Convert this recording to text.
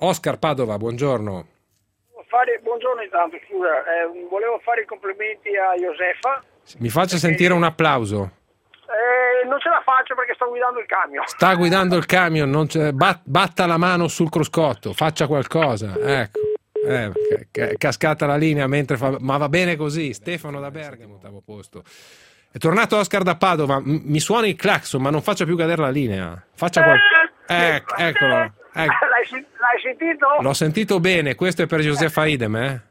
Oscar Padova, buongiorno. Buongiorno intanto, scusa, volevo fare i complimenti a Josefa. Mi faccia sentire un applauso. Non ce la faccio perché sto guidando il camion. Sta guidando il camion, batta la mano sul cruscotto, faccia qualcosa. Ecco. È cascata la linea mentre ma va bene così. Stefano da Bergamo, ottavo posto. È tornato Oscar da Padova. Mi suona il clacson, ma non faccia più cadere la linea. Faccia eccolo. L'hai sentito? L'ho sentito bene. Questo è per Josefa Idem, eh?